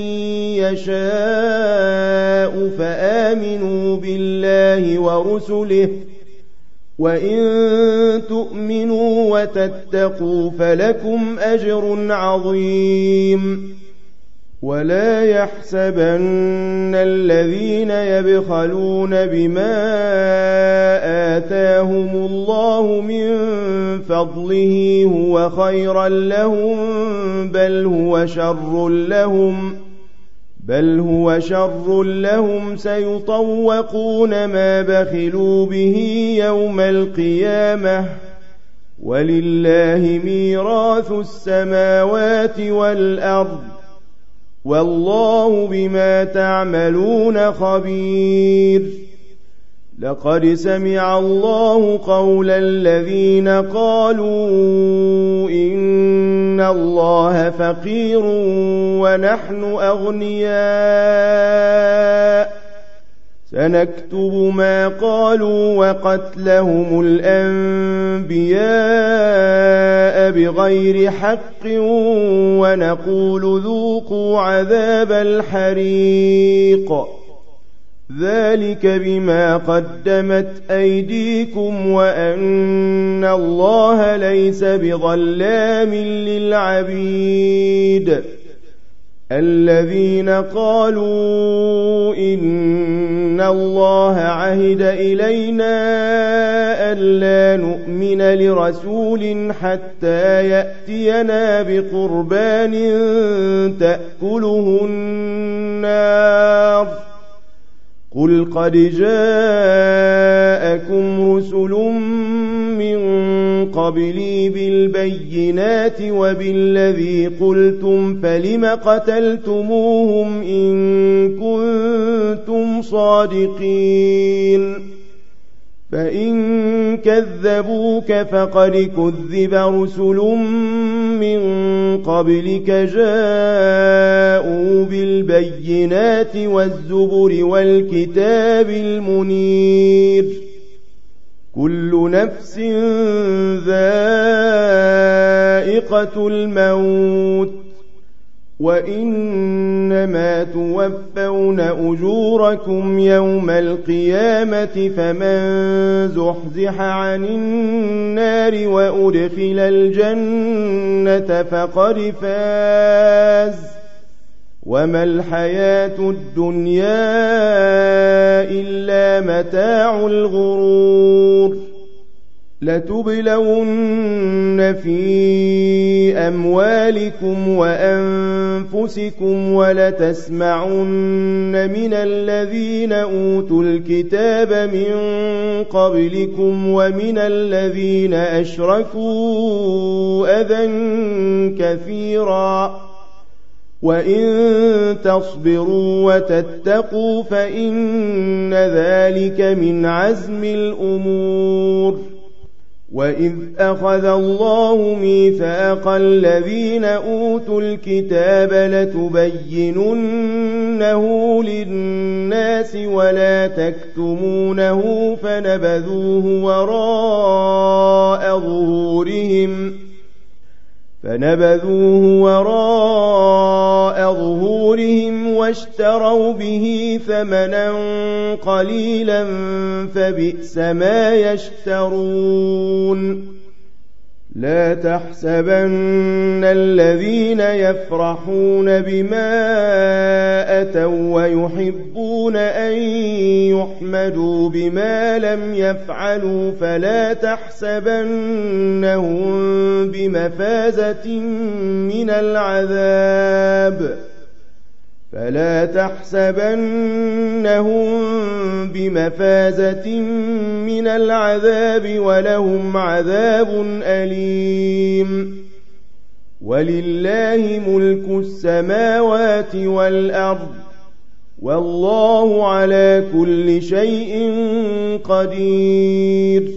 يشاء فآمنوا بالله ورسله وإن تؤمنوا وتتقوا فلكم أجر عظيم ولا يحسبن الذين يبخلون بما آتاهم الله من فضله هو خيرا لهم بل هو شر لهم بل هو شر لهم سيطوقون ما بخلوا به يوم القيامة ولله ميراث السماوات والأرض والله بما تعملون خبير لقد سمع الله قول الذين قالوا إن الله فقير ونحن أغنياء سنكتب ما قالوا وقتلهم الأنبياء بغير حق ونقول ذوقوا عذاب الحريق ذلك بما قدمت أيديكم وأن الله ليس بظلام للعبيد الذين قالوا إن الله عهد إلينا ألا نؤمن لرسول حتى يأتينا بقربان تأكله النار قل قد جاءكم رسل من قبلي بالبينات وبالذي قلتم فلم قتلتموهم إن كنتم صادقين فإن كذبوك فقد كذب رسل من قبلك جاءوا بالبينات والزبر والكتاب المنير كل نفس ذائقة الموت وإنما توفون أجوركم يوم القيامة فمن زحزح عن النار وأدخل الجنة فقد فاز وما الحياة الدنيا إلا متاع الغرور لتبلون في أموالكم وأنفسكم ولتسمعن من الذين أوتوا الكتاب من قبلكم ومن الذين أشركوا أذى كثيرا وإن تصبروا وتتقوا فإن ذلك من عزم الأمور وإذ أخذ الله ميثاق الذين أوتوا الكتاب لتبيننه للناس ولا تكتمونه فنبذوه وراء ظهورهم فنبذوه وراء ظهورهم واشتروا به ثمنا قليلا فبئس ما يشترون لا تحسبن الذين يفرحون بما أتوا ويحبون أن يحمدوا بما لم يفعلوا فلا تحسبنهم بمفازة من العذاب فلا تحسبنهم بمفازة من العذاب ولهم عذاب أليم ولله ملك السماوات والأرض والله على كل شيء قدير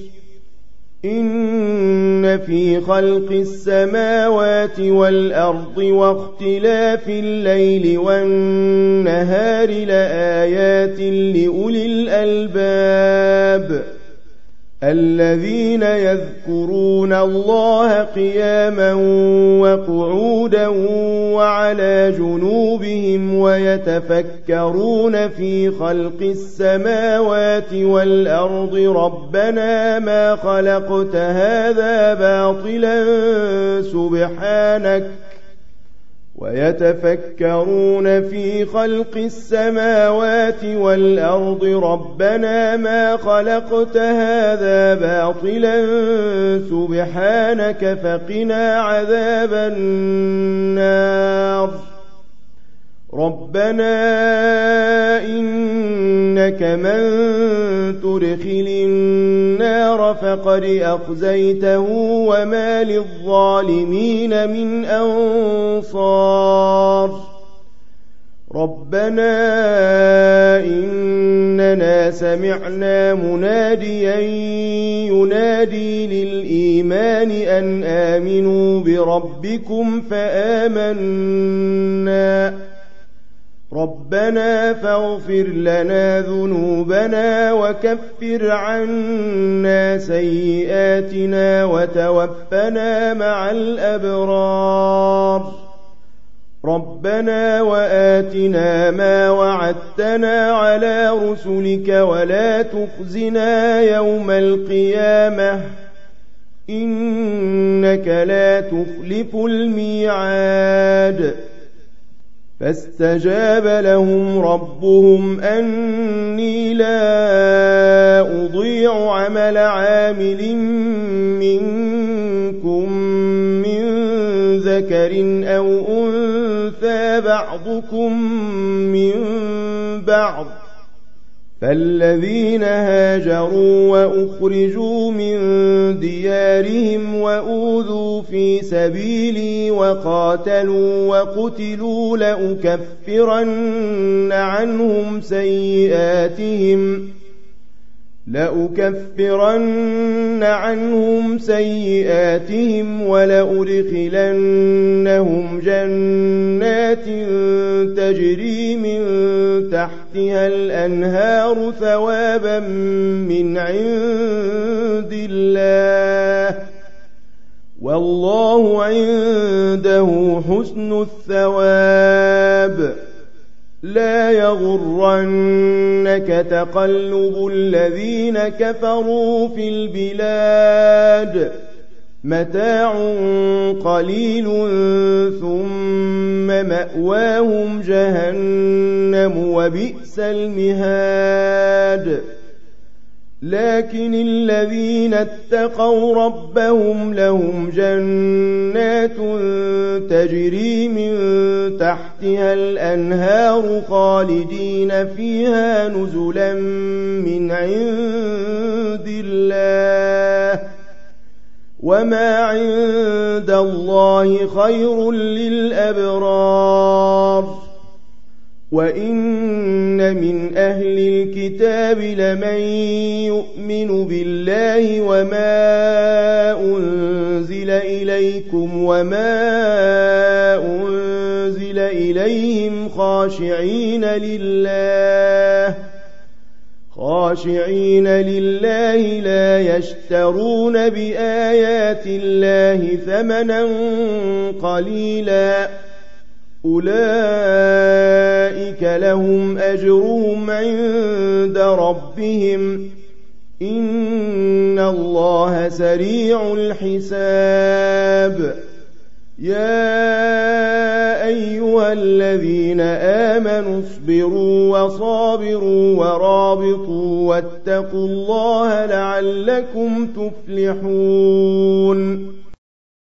إن في خلق السماوات والأرض واختلاف الليل والنهار لآيات لأولي الألباب الذين يذكرون الله قياما وقعودا وعلى جنوبهم ويتفكرون في خلق السماوات والأرض ربنا ما خلقت هذا باطلا سبحانك ويتفكرون في خلق السماوات والأرض ربنا ما خلقت هذا باطلا سبحانك فقنا عذاب النار ربنا إنك من تدخل النار فقد أخزيته وما للظالمين من أنصار ربنا إننا سمعنا مناديا ينادي للإيمان أن آمنوا بربكم فآمنا ربنا فاغفر لنا ذنوبنا وكفر عنا سيئاتنا وتوفنا مع الأبرار ربنا وآتنا ما وعدتنا على رسلك ولا تخزنا يوم القيامة إنك لا تخلف الميعاد فاستجاب لهم ربهم أني لا أضيع عمل عامل منكم من ذكر أو أنثى بعضكم من بعض فالذين هاجروا وأخرجوا من ديارهم وأوذوا في سبيلي وقاتلوا وقتلوا لأكفرن عنهم سيئاتهم لأكفرن عنهم سيئاتهم ولأدخلنهم جنات تجري من تحتها الأنهار ثوابا من عند الله والله عنده حسن الثواب لا يغرنك تقلب الذين كفروا في البلاد متاع قليل ثم مأواهم جهنم وبئس المهاد لكن الذين اتقوا ربهم لهم جنات تجري من تحتها الأنهار خالدين فيها نزلا من عند الله وما عند الله خير للأبرار وإن من أهل الكتاب لمن يؤمن بالله وما أنزل إليكم وما أنزل إليهم خاشعين لله خاشعين لله لا يشترون بآيات الله ثمنا قليلا أولئك لهم أجرهم عند ربهم إن الله سريع الحساب يا أيها الذين آمنوا اصبروا وصابروا ورابطوا واتقوا الله لعلكم تفلحون